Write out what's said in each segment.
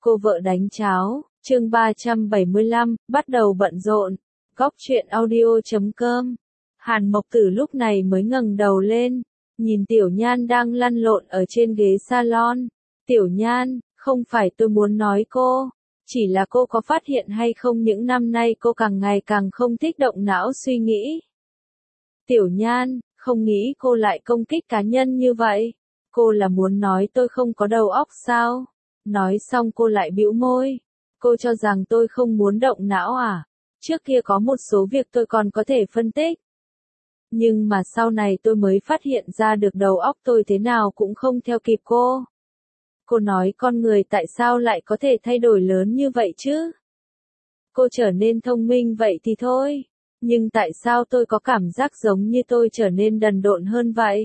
Cô vợ đánh cháo, chương 375, bắt đầu bận rộn. Góc truyện audio.com. Hàn Mộc Tử lúc này mới ngẩng đầu lên, nhìn Tiểu Nhan đang lăn lộn ở trên ghế salon. Tiểu Nhan, không phải tôi muốn nói cô, chỉ là cô có phát hiện hay không những năm nay cô càng ngày càng không thích động não suy nghĩ. Tiểu Nhan, không nghĩ cô lại công kích cá nhân như vậy. Cô là muốn nói tôi không có đầu óc sao? Nói xong cô lại bĩu môi. Cô cho rằng tôi không muốn động não à? Trước kia có một số việc tôi còn có thể phân tích. Nhưng mà sau này tôi mới phát hiện ra được đầu óc tôi thế nào cũng không theo kịp cô. Cô nói con người tại sao lại có thể thay đổi lớn như vậy chứ? Cô trở nên thông minh vậy thì thôi. Nhưng tại sao tôi có cảm giác giống như tôi trở nên đần độn hơn vậy?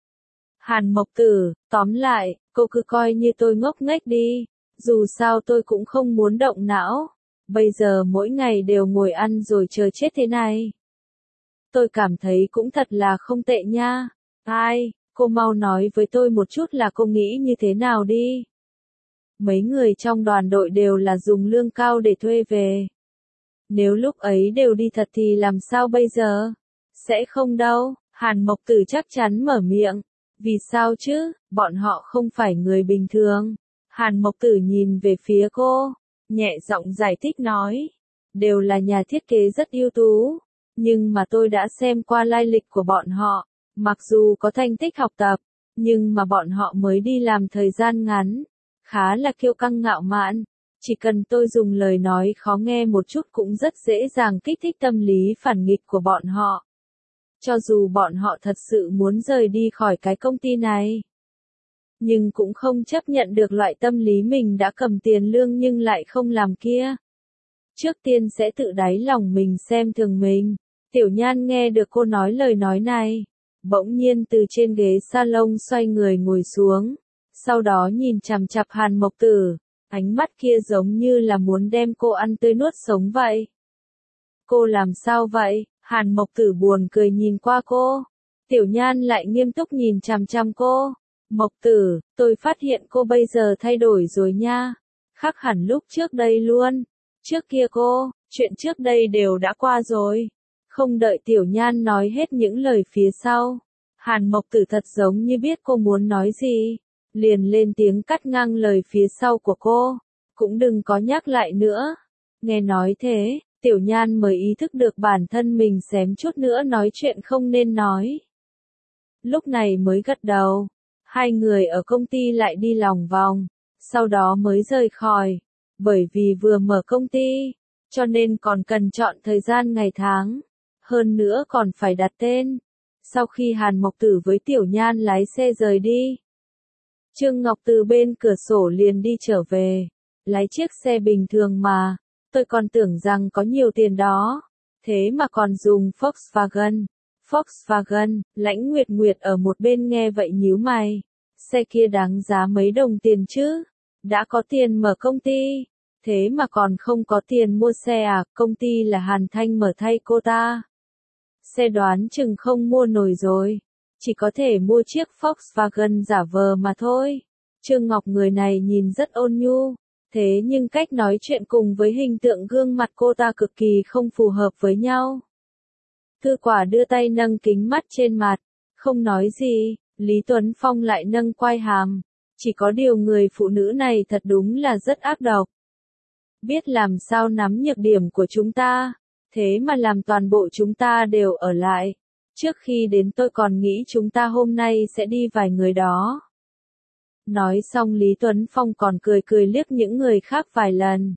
Hàn Mộc Tử, tóm lại, cô cứ coi như tôi ngốc nghếch đi. Dù sao tôi cũng không muốn động não. Bây giờ mỗi ngày đều ngồi ăn rồi chờ chết thế này. Tôi cảm thấy cũng thật là không tệ nha. Ai, cô mau nói với tôi một chút là cô nghĩ như thế nào đi. Mấy người trong đoàn đội đều là dùng lương cao để thuê về. Nếu lúc ấy đều đi thật thì làm sao bây giờ? Sẽ không đâu, Hàn Mộc Tử chắc chắn mở miệng. Vì sao chứ, bọn họ không phải người bình thường. Hàn Mộc Tử nhìn về phía cô, nhẹ giọng giải thích nói. Đều là nhà thiết kế rất ưu tú. Nhưng mà tôi đã xem qua lai lịch của bọn họ. Mặc dù có thành tích học tập, nhưng mà bọn họ mới đi làm thời gian ngắn. Khá là kiêu căng ngạo mạn. Chỉ cần tôi dùng lời nói khó nghe một chút cũng rất dễ dàng kích thích tâm lý phản nghịch của bọn họ. Cho dù bọn họ thật sự muốn rời đi khỏi cái công ty này, nhưng cũng không chấp nhận được loại tâm lý mình đã cầm tiền lương nhưng lại không làm kia. Trước tiên sẽ tự đáy lòng mình xem thường mình. Tiểu Nhan nghe được cô nói lời nói này, bỗng nhiên từ trên ghế salon xoay người ngồi xuống, sau đó nhìn chằm chằm Hàn Mộc Tử, ánh mắt kia giống như là muốn đem cô ăn tươi nuốt sống vậy. Cô làm sao vậy? Hàn Mộc Tử buồn cười nhìn qua cô. Tiểu Nhan lại nghiêm túc nhìn chằm chằm cô. Mộc Tử, tôi phát hiện cô bây giờ thay đổi rồi nha. Khác hẳn lúc trước đây luôn. Trước kia cô, chuyện trước đây đều đã qua rồi. Không đợi Tiểu Nhan nói hết những lời phía sau. Hàn Mộc Tử thật giống như biết cô muốn nói gì. Liền lên tiếng cắt ngang lời phía sau của cô. Cũng đừng có nhắc lại nữa. Nghe nói thế, Tiểu Nhan mới ý thức được bản thân mình xém chút nữa nói chuyện không nên nói. Lúc này mới gật đầu. Hai người ở công ty lại đi lòng vòng. Sau đó mới rời khỏi. Bởi vì vừa mở công ty, cho nên còn cần chọn thời gian ngày tháng. Hơn nữa còn phải đặt tên. Sau khi Hàn Mộc Tử với Tiểu Nhan lái xe rời đi, Trương Ngọc từ bên cửa sổ liền đi trở về. Lái chiếc xe bình thường mà, tôi còn tưởng rằng có nhiều tiền đó. Thế mà còn dùng Volkswagen. Volkswagen, Lãnh Nguyệt Nguyệt ở một bên nghe vậy nhíu mày. Xe kia đáng giá mấy đồng tiền chứ? Đã có tiền mở công ty. Thế mà còn không có tiền mua xe à? Công ty là Hàn Thanh mở thay cô ta. Xe đoán chừng không mua nổi rồi. Chỉ có thể mua chiếc Volkswagen giả vờ mà thôi. Trương Ngọc người này nhìn rất ôn nhu. Thế nhưng cách nói chuyện cùng với hình tượng gương mặt cô ta cực kỳ không phù hợp với nhau. Thư Quả đưa tay nâng kính mắt trên mặt. Không nói gì, Lý Tuấn Phong lại nâng quai hàm. Chỉ có điều người phụ nữ này thật đúng là rất ác độc. Biết làm sao nắm nhược điểm của chúng ta. Thế mà làm toàn bộ chúng ta đều ở lại. Trước khi đến tôi còn nghĩ chúng ta hôm nay sẽ đi vài người đó. Nói xong Lý Tuấn Phong còn cười cười liếc những người khác vài lần.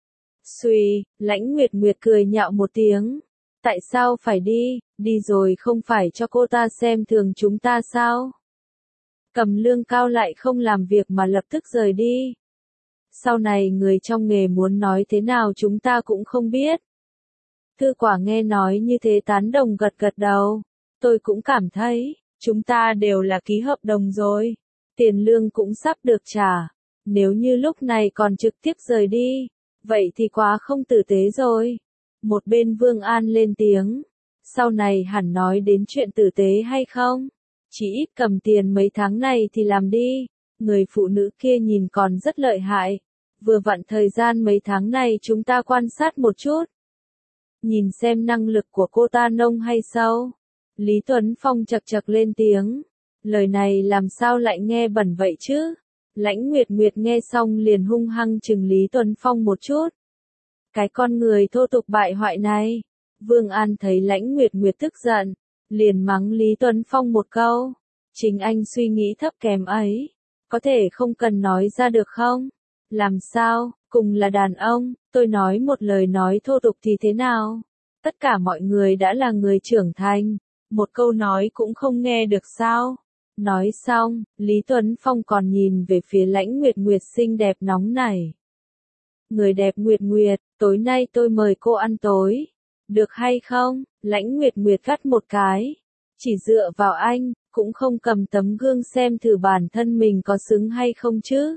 Xuy, Lãnh Nguyệt Nguyệt cười nhạo một tiếng. Tại sao phải đi, đi rồi không phải cho cô ta xem thường chúng ta sao? Cầm lương cao lại không làm việc mà lập tức rời đi. Sau này người trong nghề muốn nói thế nào chúng ta cũng không biết. Thư Quả nghe nói như thế tán đồng gật gật đầu. Tôi cũng cảm thấy, chúng ta đều là ký hợp đồng rồi. Tiền lương cũng sắp được trả. Nếu như lúc này còn trực tiếp rời đi, vậy thì quá không tử tế rồi. Một bên Vương An lên tiếng. Sau này hẳn nói đến chuyện tử tế hay không? Chỉ ít cầm tiền mấy tháng này thì làm đi. Người phụ nữ kia nhìn còn rất lợi hại. vừa vặn thời gian mấy tháng này chúng ta quan sát một chút. Nhìn xem năng lực của cô ta nông hay sâu. Lý Tuấn Phong chậc chậc lên tiếng. Lời này làm sao lại nghe bẩn vậy chứ? Lãnh Nguyệt Nguyệt nghe xong liền hung hăng chừng Lý Tuấn Phong một chút. Cái con người thô tục bại hoại này. Vương An thấy Lãnh Nguyệt Nguyệt tức giận, liền mắng Lý Tuấn Phong một câu. Chính anh suy nghĩ thấp kém ấy, có thể không cần nói ra được không? Làm sao, cùng là đàn ông, tôi nói một lời nói thô tục thì thế nào? Tất cả mọi người đã là người trưởng thành, một câu nói cũng không nghe được sao? Nói xong, Lý Tuấn Phong còn nhìn về phía Lãnh Nguyệt Nguyệt xinh đẹp nóng nảy. Người đẹp Nguyệt Nguyệt, tối nay tôi mời cô ăn tối. Được hay không? Lãnh Nguyệt Nguyệt gắt một cái. Chỉ dựa vào anh, cũng không cầm tấm gương xem thử bản thân mình có xứng hay không chứ.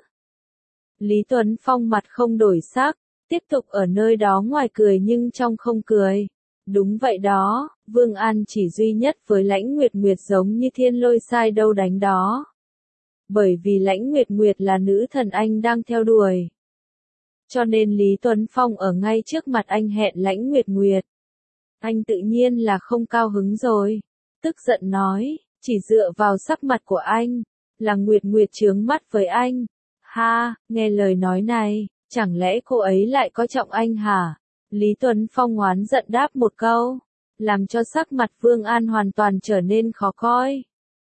Lý Tuấn Phong mặt không đổi sắc, tiếp tục ở nơi đó ngoài cười nhưng trong không cười. Đúng vậy đó, Vương An chỉ duy nhất với Lãnh Nguyệt Nguyệt giống như thiên lôi sai đâu đánh đó. Bởi vì Lãnh Nguyệt Nguyệt là nữ thần anh đang theo đuổi. Cho nên Lý Tuấn Phong ở ngay trước mặt anh hẹn Lãnh Nguyệt Nguyệt. Anh tự nhiên là không cao hứng rồi. Tức giận nói, chỉ dựa vào sắc mặt của anh, là Nguyệt Nguyệt chướng mắt với anh. Ha, nghe lời nói này, chẳng lẽ cô ấy lại coi trọng anh hả? Lý Tuấn Phong oán giận đáp một câu, làm cho sắc mặt Vương An hoàn toàn trở nên khó coi.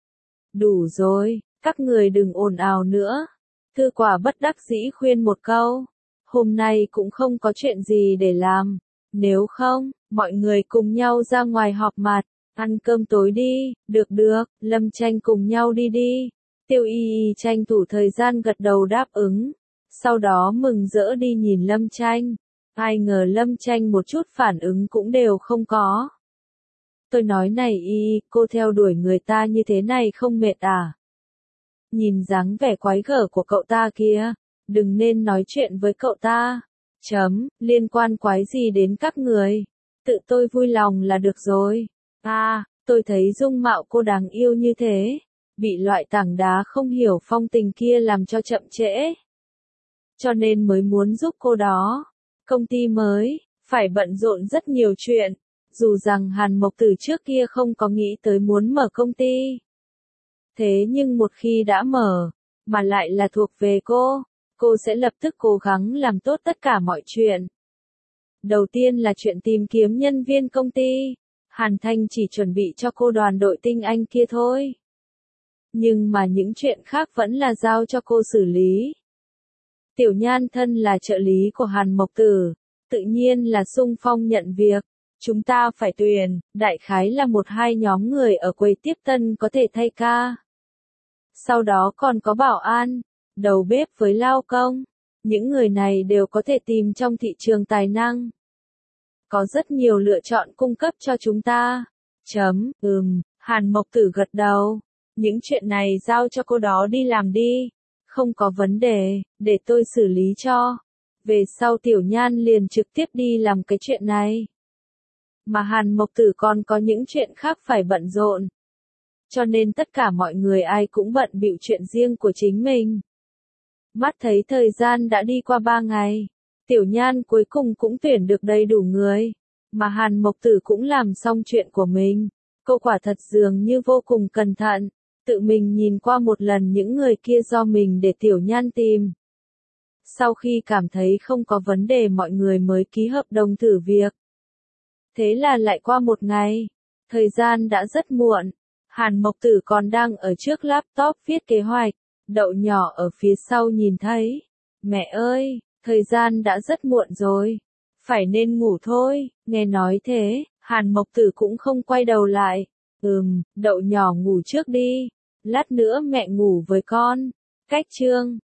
Đủ rồi, các người đừng ồn ào nữa. Thư Quả bất đắc dĩ khuyên một câu, hôm nay cũng không có chuyện gì để làm, nếu không, mọi người cùng nhau ra ngoài họp mặt, ăn cơm tối đi, được, Lâm Tranh cùng nhau đi đi. Tiêu Y Y tranh thủ thời gian gật đầu đáp ứng, sau đó mừng rỡ đi nhìn Lâm Tranh. Ai ngờ Lâm Tranh một chút phản ứng cũng đều không có. Tôi nói này Y, cô theo đuổi người ta như thế này không mệt à? Nhìn dáng vẻ quái gở của cậu ta kia, đừng nên nói chuyện với cậu ta. Liên quan quái gì đến các người? Tự tôi vui lòng là được rồi. Tôi thấy dung mạo cô đáng yêu như thế, bị loại tảng đá không hiểu phong tình kia làm cho chậm trễ. Cho nên mới muốn giúp cô đó. Công ty mới, phải bận rộn rất nhiều chuyện, dù rằng Hàn Mộc từ trước kia không có nghĩ tới muốn mở công ty. Thế nhưng một khi đã mở, mà lại là thuộc về cô sẽ lập tức cố gắng làm tốt tất cả mọi chuyện. Đầu tiên là chuyện tìm kiếm nhân viên công ty, Hàn Thanh chỉ chuẩn bị cho cô đoàn đội tinh anh kia thôi. Nhưng mà những chuyện khác vẫn là giao cho cô xử lý. Tiểu Nhan thân là trợ lý của Hàn Mộc Tử, tự nhiên là xung phong nhận việc. Chúng ta phải tuyển, đại khái là 1-2 nhóm người ở quầy tiếp tân có thể thay ca. Sau đó còn có bảo an, đầu bếp với lao công. Những người này đều có thể tìm trong thị trường tài năng. Có rất nhiều lựa chọn cung cấp cho chúng ta. Hàn Mộc Tử gật đầu. Những chuyện này giao cho cô đó đi làm đi. Không có vấn đề, để tôi xử lý cho. Về sau Tiểu Nhan liền trực tiếp đi làm cái chuyện này. Mà Hàn Mộc Tử còn có những chuyện khác phải bận rộn. Cho nên tất cả mọi người ai cũng bận bịu chuyện riêng của chính mình. Mắt thấy thời gian đã đi qua 3 ngày. Tiểu Nhan cuối cùng cũng tuyển được đầy đủ người. Mà Hàn Mộc Tử cũng làm xong chuyện của mình. Cô quả thật dường như vô cùng cẩn thận. Tự mình nhìn qua một lần những người kia do mình để Tiểu Nhan tìm. Sau khi cảm thấy không có vấn đề mọi người mới ký hợp đồng thử việc. Thế là lại qua một ngày. Thời gian đã rất muộn. Hàn Mộc Tử còn đang ở trước laptop viết kế hoạch. Đậu nhỏ ở phía sau nhìn thấy. Mẹ ơi, thời gian đã rất muộn rồi. Phải nên ngủ thôi. Nghe nói thế, Hàn Mộc Tử cũng không quay đầu lại. Đậu nhỏ ngủ trước đi. Lát nữa mẹ ngủ với con. Cách chương